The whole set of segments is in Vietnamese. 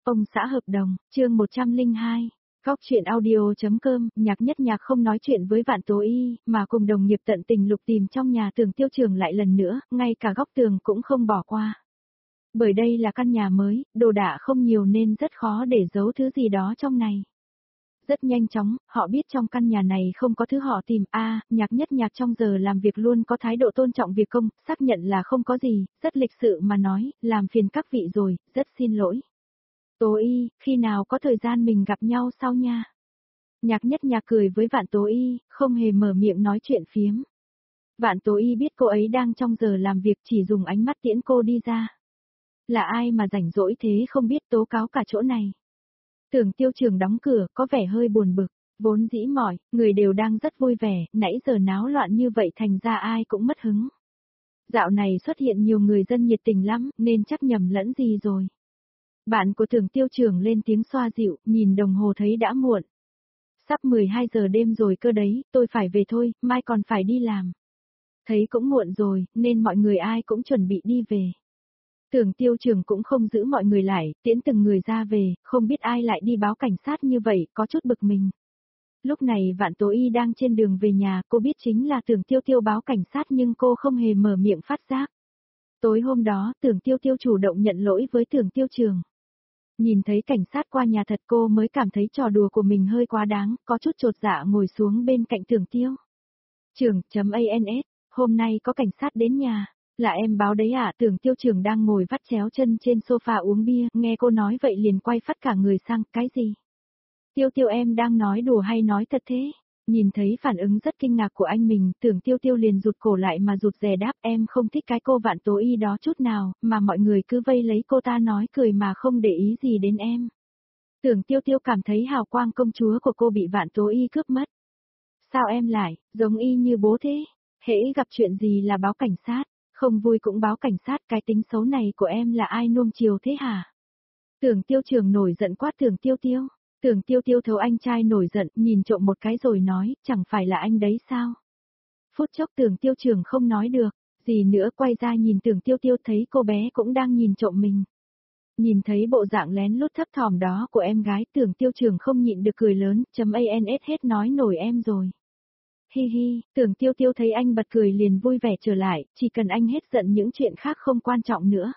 Ông xã hợp đồng, chương 102. Góc chuyện audio.com, nhạc nhất nhạc không nói chuyện với Vạn Tố Y, mà cùng đồng nghiệp tận tình lục tìm trong nhà Tưởng Tiêu Trường lại lần nữa, ngay cả góc tường cũng không bỏ qua. Bởi đây là căn nhà mới, đồ đạc không nhiều nên rất khó để giấu thứ gì đó trong này. Rất nhanh chóng, họ biết trong căn nhà này không có thứ họ tìm. Nhạc nhất nhạc trong giờ làm việc luôn có thái độ tôn trọng việc công, xác nhận là không có gì, rất lịch sự mà nói, làm phiền các vị rồi, rất xin lỗi. Tố Y, khi nào có thời gian mình gặp nhau sau nha. Nhạc nhất nhạc cười với Vạn Tố Y, không hề mở miệng nói chuyện phiếm. Vạn Tố Y biết cô ấy đang trong giờ làm việc, chỉ dùng ánh mắt tiễn cô đi ra. Là ai mà rảnh rỗi thế không biết tố cáo cả chỗ này. Tưởng Tiêu Trường đóng cửa, có vẻ hơi buồn bực, vốn dĩ mỏi, người đều đang rất vui vẻ, nãy giờ náo loạn như vậy thành ra ai cũng mất hứng. Dạo này xuất hiện nhiều người dân nhiệt tình lắm, nên chắc nhầm lẫn gì rồi. Bạn của Tưởng Tiêu Trường lên tiếng xoa dịu, nhìn đồng hồ thấy đã muộn. Sắp 12 giờ đêm rồi cơ đấy, tôi phải về thôi, mai còn phải đi làm. Thấy cũng muộn rồi, nên mọi người ai cũng chuẩn bị đi về. Tưởng Tiêu Trường cũng không giữ mọi người lại, tiễn từng người ra về, không biết ai lại đi báo cảnh sát như vậy, có chút bực mình. Lúc này Vạn Tố Y đang trên đường về nhà, cô biết chính là Tưởng Tiêu Tiêu báo cảnh sát nhưng cô không hề mở miệng phát giác. Tối hôm đó, Tưởng Tiêu Tiêu chủ động nhận lỗi với Tưởng Tiêu Trường. Nhìn thấy cảnh sát qua nhà thật cô mới cảm thấy trò đùa của mình hơi quá đáng, có chút chột dạ ngồi xuống bên cạnh Tưởng Tiêu. Trường.ans, hôm nay có cảnh sát đến nhà. Là em báo đấy à? Tưởng Tiêu Trường đang ngồi vắt chéo chân trên sofa uống bia, nghe cô nói vậy liền quay phắt cả người sang, cái gì? Tiêu Tiêu em đang nói đùa hay nói thật thế? Nhìn thấy phản ứng rất kinh ngạc của anh mình, Tưởng Tiêu Tiêu liền rụt cổ lại mà rụt rè đáp, em không thích cái cô Vạn Tố Y đó chút nào, mà mọi người cứ vây lấy cô ta nói cười mà không để ý gì đến em. Tưởng Tiêu Tiêu cảm thấy hào quang công chúa của cô bị Vạn Tố Y cướp mất. Sao em lại, giống y như bố thế? Hễ gặp chuyện gì là báo cảnh sát, không vui cũng báo cảnh sát, cái tính xấu này của em là ai nuông chiều thế hả? Tưởng Tiêu Trường nổi giận quát Tưởng Tiêu Tiêu. Tưởng Tiêu Tiêu thấu anh trai nổi giận, nhìn trộm một cái rồi nói, chẳng phải là anh đấy sao? Phút chốc Tưởng Tiêu Trường không nói được, gì nữa quay ra nhìn Tưởng Tiêu Tiêu thấy cô bé cũng đang nhìn trộm mình. Nhìn thấy bộ dạng lén lút thấp thỏm đó của em gái, Tưởng Tiêu Trường không nhịn được cười lớn, .ans hết nói nổi em rồi. Hi hi, Tưởng Tiêu Tiêu thấy anh bật cười liền vui vẻ trở lại, chỉ cần anh hết giận những chuyện khác không quan trọng nữa.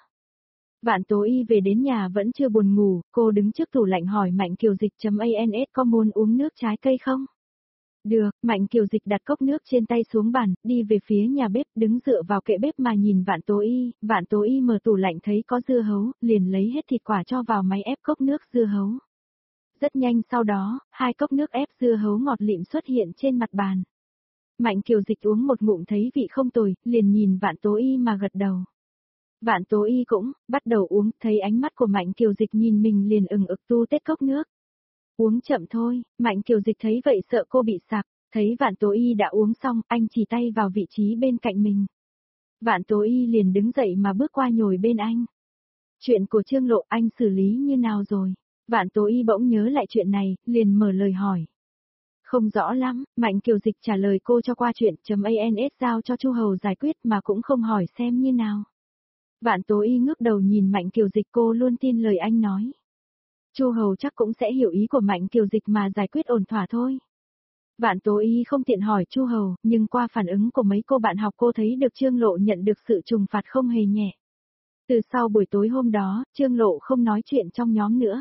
Vạn Tố Y về đến nhà vẫn chưa buồn ngủ, cô đứng trước tủ lạnh hỏi Mạnh Kiều Dịch .ans có muốn uống nước trái cây không? Được, Mạnh Kiều Dịch đặt cốc nước trên tay xuống bàn, đi về phía nhà bếp, đứng dựa vào kệ bếp mà nhìn Vạn Tố Y mở tủ lạnh thấy có dưa hấu, liền lấy hết thịt quả cho vào máy ép cốc nước dưa hấu. Rất nhanh sau đó, 2 cốc nước ép dưa hấu ngọt lịm xuất hiện trên mặt bàn. Mạnh Kiều Dịch uống một ngụm thấy vị không tồi, liền nhìn Vạn Tố Y mà gật đầu. Vạn Tố Y cũng bắt đầu uống, thấy ánh mắt của Mạnh Kiều Dịch nhìn mình liền ừng ực tu tết cốc nước. Uống chậm thôi, Mạnh Kiều Dịch thấy vậy sợ cô bị sặc, thấy Vạn Tố Y đã uống xong, anh chỉ tay vào vị trí bên cạnh mình. Vạn Tố Y liền đứng dậy mà bước qua nhồi bên anh. Chuyện của Trương Lộ anh xử lý như nào rồi? Vạn Tố Y bỗng nhớ lại chuyện này, liền mở lời hỏi. Không rõ lắm, Mạnh Kiều Dịch trả lời cô cho qua chuyện .ans giao cho Chu Hầu giải quyết mà cũng không hỏi xem như nào. Vạn Tố Y ngước đầu nhìn Mạnh Kiều Dịch, cô luôn tin lời anh nói. Chu Hầu chắc cũng sẽ hiểu ý của Mạnh Kiều Dịch mà giải quyết ổn thỏa thôi. Vạn Tố Y không tiện hỏi Chu Hầu, nhưng qua phản ứng của mấy cô bạn học cô thấy được Trương Lộ nhận được sự trừng phạt không hề nhẹ. Từ sau buổi tối hôm đó, Trương Lộ không nói chuyện trong nhóm nữa.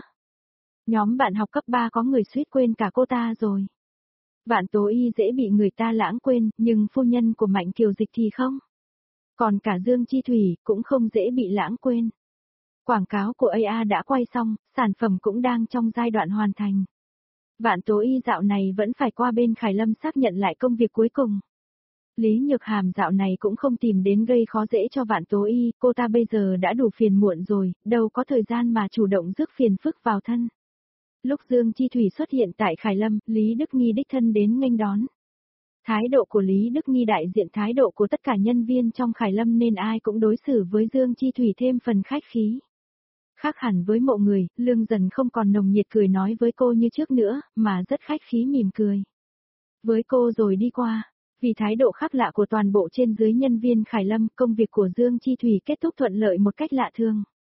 Nhóm bạn học cấp 3 có người suýt quên cả cô ta rồi. Vạn Tố Y dễ bị người ta lãng quên, nhưng phu nhân của Mạnh Kiều Dịch thì không. Còn cả Dương Chi Thủy cũng không dễ bị lãng quên. Quảng cáo của AA đã quay xong, sản phẩm cũng đang trong giai đoạn hoàn thành. Vạn Tố Y dạo này vẫn phải qua bên Khải Lâm xác nhận lại công việc cuối cùng. Lý Nhược Hàm dạo này cũng không tìm đến gây khó dễ cho Vạn Tố Y, cô ta bây giờ đã đủ phiền muộn rồi, đâu có thời gian mà chủ động rước phiền phức vào thân. Lúc Dương Chi Thủy xuất hiện tại Khải Lâm, Lý Đức Nghi đích thân đến nghênh đón. Thái độ của Lý Đức Nghi đại diện thái độ của tất cả nhân viên trong Khải Lâm nên ai cũng đối xử với Dương Chi Thủy thêm phần khách khí. Khác hẳn với Mộ Người, Lương Dần không còn nồng nhiệt cười nói với cô như trước nữa, mà rất khách khí mỉm cười. Với cô rồi đi qua, vì thái độ khác lạ của toàn bộ trên dưới nhân viên Khải Lâm, công việc của Dương Chi Thủy kết thúc thuận lợi một cách lạ thường.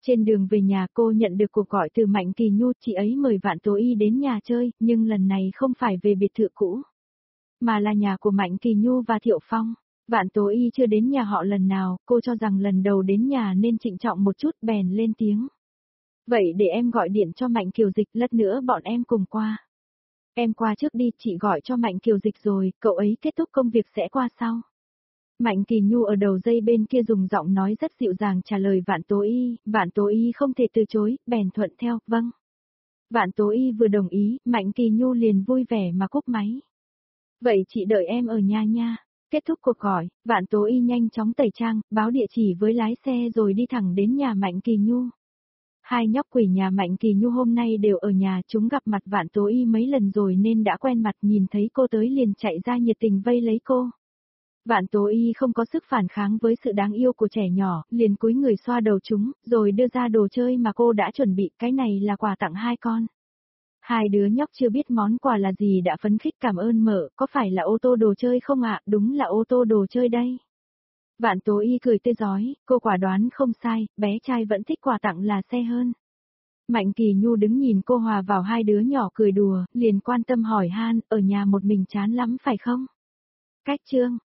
Trên đường về nhà cô nhận được cuộc gọi từ Mạnh Kỳ Nhu, chị ấy mời Vạn Tố Y đến nhà chơi, nhưng lần này không phải về biệt thự cũ, mà là nhà của Mạnh Kỳ Nhu và Thiệu Phong. Vạn Tố Y chưa đến nhà họ lần nào, cô cho rằng lần đầu đến nhà nên trịnh trọng một chút, bèn lên tiếng. Vậy để em gọi điện cho Mạnh Kiều Dịch, lát nữa bọn em cùng qua. Em qua trước đi, chị gọi cho Mạnh Kiều Dịch rồi, cậu ấy kết thúc công việc sẽ qua sau. Mạnh Kỳ Nhu ở đầu dây bên kia dùng giọng nói rất dịu dàng trả lời Vạn Tố Y không thể từ chối, bèn thuận theo, vâng. Vạn Tố Y vừa đồng ý, Mạnh Kỳ Nhu liền vui vẻ mà cúp máy. Vậy chị đợi em ở nhà nha. Kết thúc cuộc gọi, Vạn Tố Y nhanh chóng tẩy trang, báo địa chỉ với lái xe rồi đi thẳng đến nhà Mạnh Kỳ Nhu. Hai nhóc quỷ nhà Mạnh Kỳ Nhu hôm nay đều ở nhà, chúng gặp mặt Vạn Tố Y mấy lần rồi nên đã quen mặt, nhìn thấy cô tới liền chạy ra nhiệt tình vây lấy cô. Vạn Tố Y không có sức phản kháng với sự đáng yêu của trẻ nhỏ, liền cúi người xoa đầu chúng, rồi đưa ra đồ chơi mà cô đã chuẩn bị, cái này là quà tặng hai con. Hai đứa nhóc chưa biết món quà là gì đã phấn khích cảm ơn mợ, có phải là ô tô đồ chơi không ạ? Đúng là ô tô đồ chơi đây. Vạn Tố Y cười tươi rói, cô quả đoán không sai, bé trai vẫn thích quà tặng là xe hơn. Mạnh Kỳ Nhu đứng nhìn cô hòa vào hai đứa nhỏ cười đùa, liền quan tâm hỏi han, ở nhà một mình chán lắm phải không? Cách chương